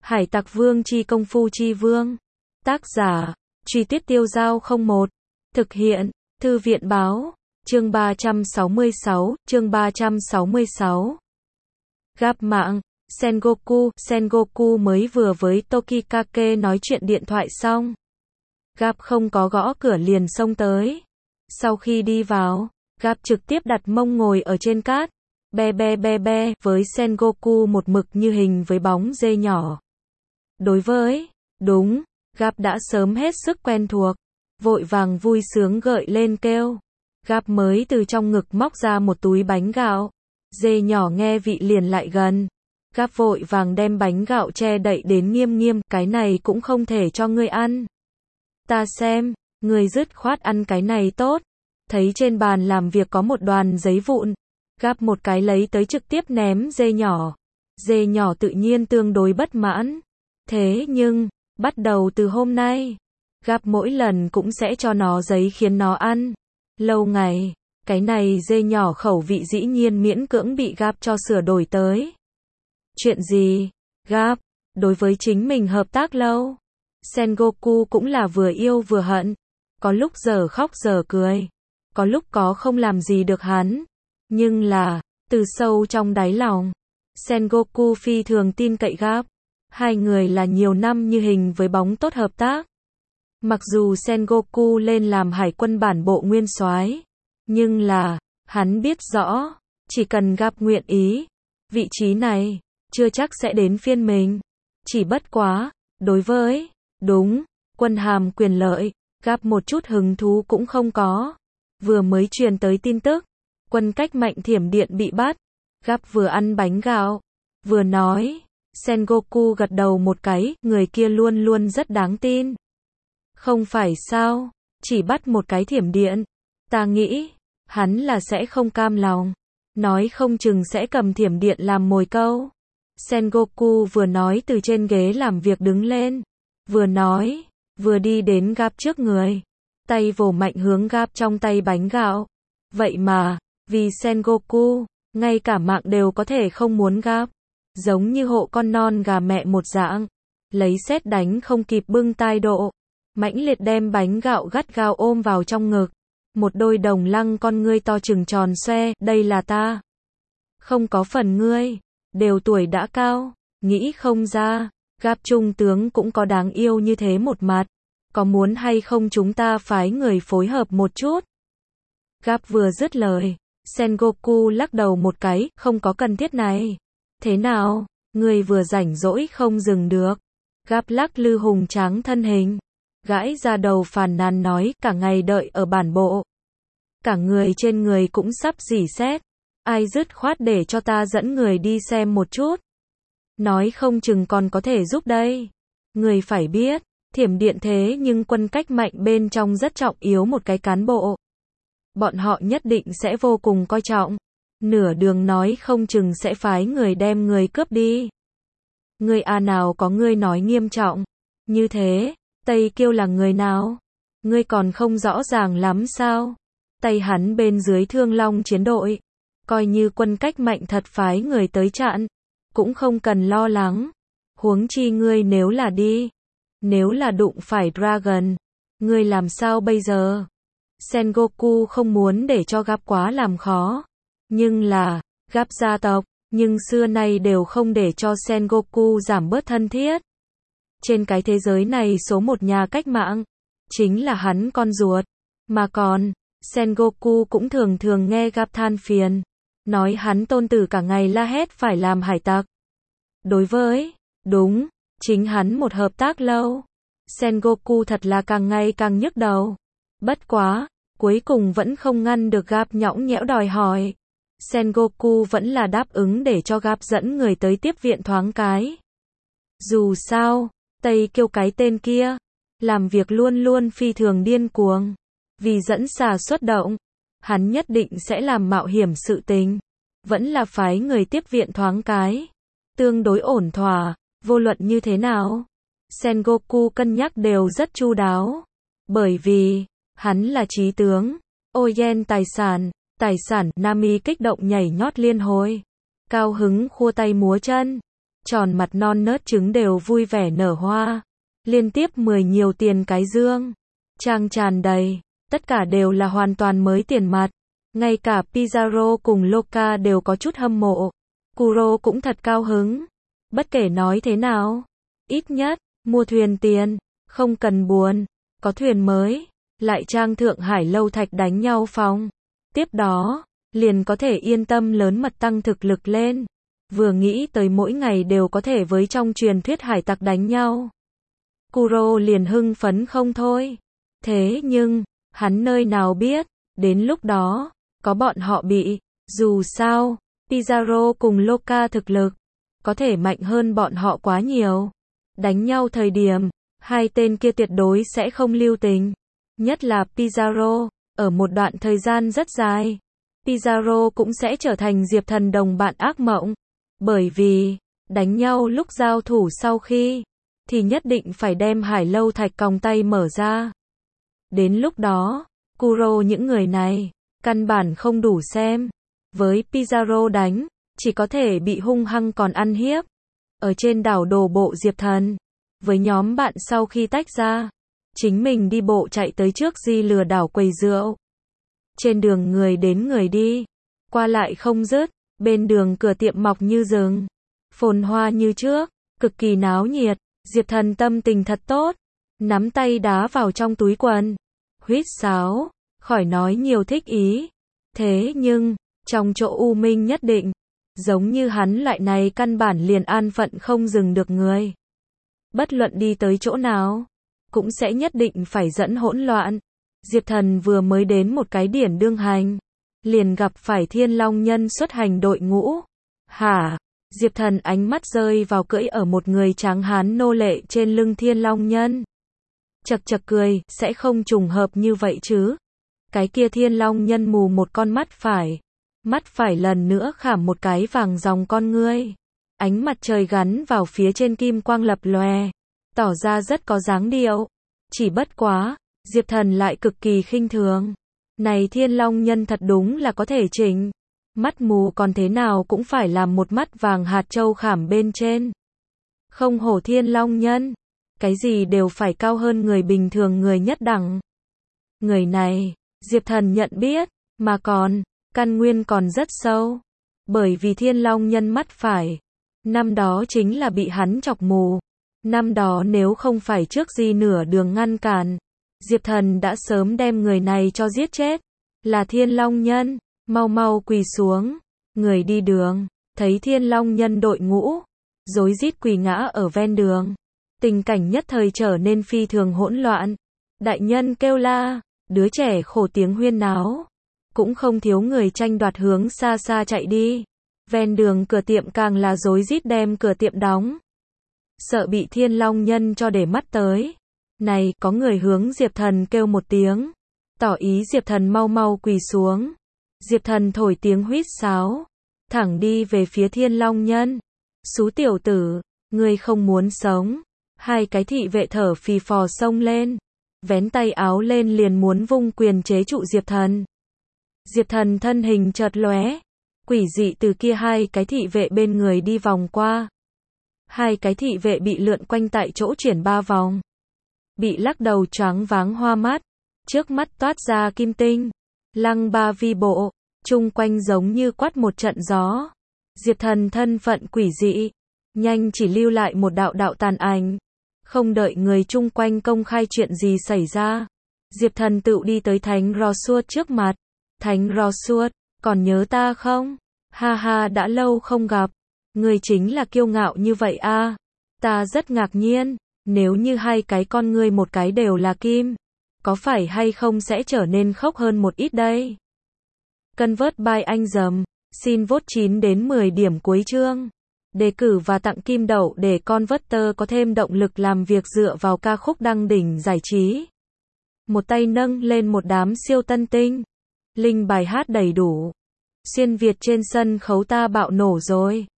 Hải Tặc Vương chi công phu chi vương. Tác giả, Truy Tuyết Tiêu Dao 01. Thực hiện, Thư viện báo. Chương 366, chương 366. Gặp mạng, Sengoku mới vừa với Tokikake nói chuyện điện thoại xong. Gặp không có gõ cửa liền xông tới. Sau khi đi vào, Gặp trực tiếp đặt mông ngồi ở trên cát, be với Sengoku một mực như hình với bóng dê nhỏ. Đối với, đúng, Gặp đã sớm hết sức quen thuộc, vội vàng vui sướng gợi lên kêu. Gặp mới từ trong ngực móc ra một túi bánh gạo. Dê nhỏ nghe vị liền lại gần. Gặp vội vàng đem bánh gạo che đậy đến nghiêm, cái này cũng không thể cho ngươi ăn. Ta xem, ngươi dứt khoát ăn cái này tốt. Thấy trên bàn làm việc có một đoàn giấy vụn. Gặp một cái lấy tới trực tiếp ném dê nhỏ. Dê nhỏ tự nhiên tương đối bất mãn. Thế nhưng, bắt đầu từ hôm nay, Gặp mỗi lần cũng sẽ cho nó giấy khiến nó ăn. Lâu ngày, cái này dê nhỏ khẩu vị dĩ nhiên miễn cưỡng bị Gặp cho sửa đổi tới. Chuyện gì? Gặp, đối với chính mình hợp tác lâu. Sengoku cũng là vừa yêu vừa hận. Có lúc giờ khóc giờ cười. Có lúc có không làm gì được hắn. Nhưng là, từ sâu trong đáy lòng, Sengoku phi thường tin cậy Gặp. Hai người là nhiều năm như hình với bóng tốt hợp tác. Mặc dù Sengoku lên làm hải quân bản bộ nguyên soái, nhưng là, hắn biết rõ, chỉ cần Gặp nguyện ý, vị trí này, chưa chắc sẽ đến phiên mình. Chỉ bất quá, đối với, đúng, quân hàm quyền lợi, Gặp một chút hứng thú cũng không có. Vừa mới truyền tới tin tức, quân cách mạnh thiểm điện bị bắt, Gặp vừa ăn bánh gạo, vừa nói. Sengoku gật đầu một cái, người kia luôn luôn rất đáng tin. Không phải sao, chỉ bắt một cái thiểm điện. Ta nghĩ, hắn là sẽ không cam lòng. Nói không chừng sẽ cầm thiểm điện làm mồi câu. Sengoku vừa nói từ trên ghế làm việc đứng lên. Vừa nói, vừa đi đến Gặp trước người. Tay vồ mạnh hướng Gặp trong tay bánh gạo. Vậy mà, vì Sengoku, ngay cả mạng đều có thể không muốn Gặp. Giống như hộ con non gà mẹ một dạng. Lấy sét đánh không kịp bưng tai độ. Mãnh liệt đem bánh gạo gắt gao ôm vào trong ngực. Một đôi đồng lăng con ngươi to trừng tròn xoe, đây là ta. Không có phần ngươi, đều tuổi đã cao, nghĩ không ra, Gặp trung tướng cũng có đáng yêu như thế một mặt. Có muốn hay không chúng ta phái người phối hợp một chút? Gặp vừa dứt lời, Sengoku lắc đầu một cái, không có cần thiết này. Thế nào, người vừa rảnh rỗi không dừng được. Gặp lắc lư hùng tráng thân hình. Gãi ra đầu phàn nàn nói, cả ngày đợi ở bản bộ. Cả người trên người cũng sắp rỉ sét. Ai dứt khoát để cho ta dẫn người đi xem một chút. Nói không chừng còn có thể giúp đây. Người phải biết, thiểm điện thế nhưng quân cách mạnh bên trong rất trọng yếu một cái cán bộ. Bọn họ nhất định sẽ vô cùng coi trọng. Nửa đường nói không chừng sẽ phái người đem người cướp đi. Người nào có ngươi nói nghiêm trọng. Như thế, Tây Kiêu là người nào? Ngươi còn không rõ ràng lắm sao? Tay hắn bên dưới Thương Long chiến đội. Coi như quân cách mạnh thật phái người tới chặn. Cũng không cần lo lắng. Huống chi ngươi nếu là đi. Nếu là đụng phải Dragon. Ngươi làm sao bây giờ? Sengoku không muốn để cho Gặp quá làm khó. Nhưng là, Gặp gia tộc, nhưng xưa nay đều không để cho Sengoku giảm bớt thân thiết. Trên cái thế giới này số một nhà cách mạng, chính là hắn con ruột. Mà còn, Sengoku cũng thường thường nghe Gặp than phiền, nói hắn tôn tử cả ngày la hét phải làm hải tặc. Đối với, đúng, chính hắn một hợp tác lâu. Sengoku thật là càng ngày càng nhức đầu. Bất quá, cuối cùng vẫn không ngăn được Gặp nhõng nhẽo đòi hỏi. Sengoku vẫn là đáp ứng để cho Gặp dẫn người tới tiếp viện thoáng cái. Dù sao, Tây Kiêu cái tên kia, làm việc luôn luôn phi thường điên cuồng. Vì dẫn xà xuất động, hắn nhất định sẽ làm mạo hiểm sự tình. Vẫn là phái người tiếp viện thoáng cái. Tương đối ổn thỏa, vô luận như thế nào. Sengoku cân nhắc đều rất chu đáo. Bởi vì, hắn là trí tướng. Oyen tài sản, Nami kích động nhảy nhót liên hồi. Cao hứng khua tay múa chân. tròn mặt non nớt trứng đều vui vẻ nở hoa. Liên tiếp 10 nhiều tiền cái dương. Trang tràn đầy, tất cả đều là hoàn toàn mới tiền mặt. Ngay cả Pizarro cùng Loca đều có chút hâm mộ. Kuro cũng thật cao hứng. Bất kể nói thế nào, ít nhất, mua thuyền tiền, không cần buồn, có thuyền mới, lại trang Thượng Hải lâu thạch đánh nhau phòng. Tiếp đó, liền có thể yên tâm lớn mật tăng thực lực lên. Vừa nghĩ tới mỗi ngày đều có thể với trong truyền thuyết hải tặc đánh nhau. Kuro liền hưng phấn không thôi. Thế nhưng, hắn nơi nào biết, đến lúc đó, có bọn họ bị, dù sao, Pizarro cùng Loca thực lực, có thể mạnh hơn bọn họ quá nhiều. Đánh nhau thời điểm, hai tên kia tuyệt đối sẽ không lưu tình. Nhất là Pizarro, ở một đoạn thời gian rất dài, Pizarro cũng sẽ trở thành Diệp Thần đồng bạn ác mộng. Bởi vì, đánh nhau lúc giao thủ sau khi, thì nhất định phải đem hải lâu thạch còng tay mở ra. Đến lúc đó, Kuro những người này, căn bản không đủ xem. Với Pizarro đánh, chỉ có thể bị hung hăng còn ăn hiếp. Ở trên đảo đổ bộ Diệp Thần, với nhóm bạn sau khi tách ra, chính mình đi bộ chạy tới trước di lừa đảo quầy rượu. Trên đường người đến người đi, qua lại không dứt, bên đường cửa tiệm mọc như rừng, phồn hoa như trước, cực kỳ náo nhiệt. Diệp Thần tâm tình thật tốt, nắm tay đá vào trong túi quần, huýt sáo, khỏi nói nhiều thích ý. Thế nhưng, trong chỗ u minh nhất định, giống như hắn loại này căn bản liền an phận không dừng được người. Bất luận đi tới chỗ nào, cũng sẽ nhất định phải dẫn hỗn loạn. Diệp Thần vừa mới đến một cái điển đương hành, liền gặp phải Thiên Long Nhân xuất hành đội ngũ. Hả? Diệp Thần ánh mắt rơi vào cưỡi ở một người tráng hán nô lệ trên lưng Thiên Long Nhân. Chật chật cười, sẽ không trùng hợp như vậy chứ. Cái kia Thiên Long Nhân mù một con mắt phải lần nữa khảm một cái vàng ròng con ngươi. Ánh mặt trời gắn vào phía trên kim quang lập lòe, tỏ ra rất có dáng điệu. Chỉ bất quá, Diệp Thần lại cực kỳ khinh thường. Này Thiên Long Nhân thật đúng là có thể chỉnh. Mắt mù còn thế nào cũng phải làm một mắt vàng hạt châu khảm bên trên. Không hổ Thiên Long Nhân, cái gì đều phải cao hơn người bình thường người nhất đẳng. Người này, Diệp Thần nhận biết, mà còn, căn nguyên còn rất sâu. Bởi vì Thiên Long Nhân mắt phải, năm đó chính là bị hắn chọc mù. Năm đó nếu không phải trước gì nửa đường ngăn cản, Diệp Thần đã sớm đem người này cho giết chết. Là Thiên Long Nhân, mau mau quỳ xuống. Người đi đường, thấy Thiên Long Nhân đội ngũ, rối rít quỳ ngã ở ven đường. Tình cảnh nhất thời trở nên phi thường hỗn loạn. Đại nhân kêu la, đứa trẻ khổ tiếng huyên náo. Cũng không thiếu người tranh đoạt hướng xa xa chạy đi. Ven đường cửa tiệm càng là rối rít đem cửa tiệm đóng. Sợ bị Thiên Long Nhân cho để mắt tới. Này, có người hướng Diệp Thần kêu một tiếng, tỏ ý Diệp Thần mau mau quỳ xuống. Diệp Thần thổi tiếng huýt sáo, thẳng đi về phía Thiên Long Nhân. Xú tiểu tử, ngươi không muốn sống. Hai cái thị vệ thở phì phò xông lên, vén tay áo lên liền muốn vung quyền chế trụ Diệp Thần. Diệp Thần thân hình chợt lóe, quỷ dị từ kia hai cái thị vệ bên người đi vòng qua. Hai cái thị vệ bị lượn quanh tại chỗ chuyển 3 vòng. Bị lắc đầu choáng váng hoa mắt, trước mắt toát ra kim tinh, lăng ba vi bộ, chung quanh giống như quát một trận gió. Diệp Thần thân phận quỷ dị, nhanh chỉ lưu lại một đạo đạo tàn ảnh, không đợi người chung quanh công khai chuyện gì xảy ra. Diệp Thần tự đi tới Thánh Rosuốt trước mặt. Thánh Rosuốt, còn nhớ ta không? Ha ha, đã lâu không gặp. Người chính là kiêu ngạo như vậy a. Ta rất ngạc nhiên. Nếu như hai cái con ngươi một cái đều là kim, có phải hay không sẽ trở nên khốc hơn một ít đây? Convert by anh dầm, xin vote 9 đến 10 điểm cuối chương. Đề cử và tặng kim đậu để Converter có thêm động lực làm việc dựa vào ca khúc đăng đỉnh giải trí. Một tay nâng lên một đám siêu tân tinh. Link bài hát đầy đủ. Xuyên Việt trên sân khấu ta bạo nổ rồi.